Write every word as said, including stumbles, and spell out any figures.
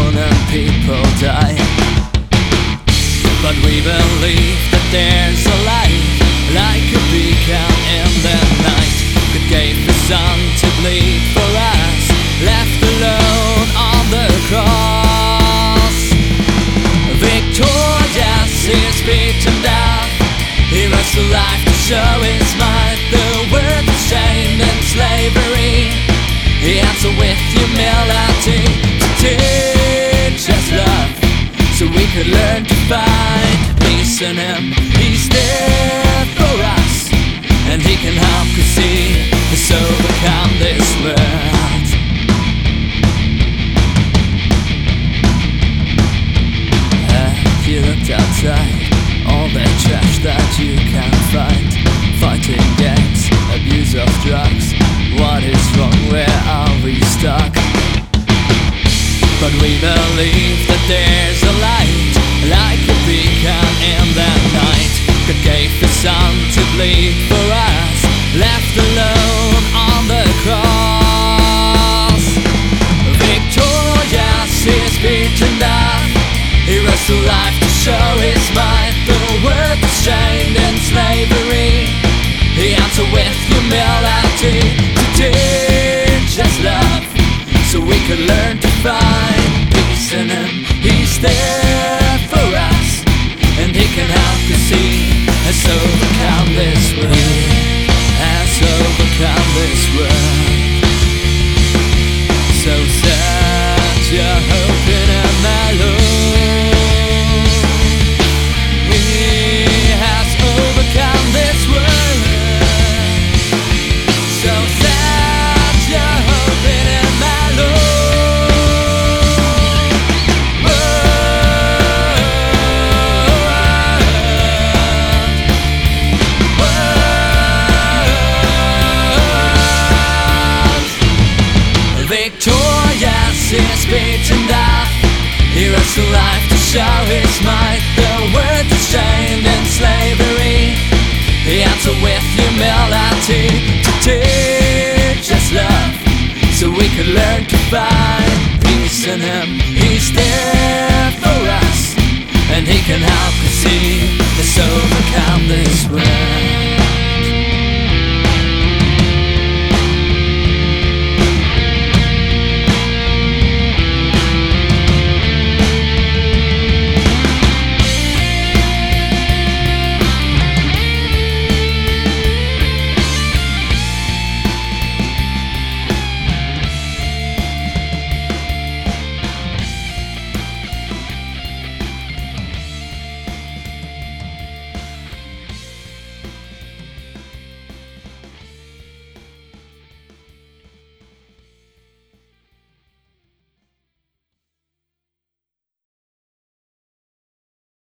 million people die. But we believe that there's a light, like a beacon in the night. God gave His Son to bleed for us, left alone on the cross. Victorious, He's beaten death. He rose to life to show His might. The world is chained in slavery. He answered with humility to teach us love, so we could learn to find peace in Him. He's there for us, and He can help us see us overcome this world. Have you looked outside? All the trash that you can find, fighting gangs, abuse of drugs. What is wrong? Where are we stuck? But we believe that there's a light, like a beacon in the night. God gave His Son to bleed for us, left alone on the cross. Victorious, He's beaten death. He rose to life to show His might. The world is chained in slavery. He answered with humility to teach us love, so we could learn to find peace in Him. He's there for us, and He can help us see us overcome this world, us overcome this world. So set your hope in Him, my Lord. He has overcome this world. So set your hope in Him, my Lord. World, world. Victorious, He's beaten death. He rose to life to show His might. The world is chained in slavery. He answered with humility to teach us love, so we could learn to find peace in Him. He's there for us, and He can help us see us overcome this world.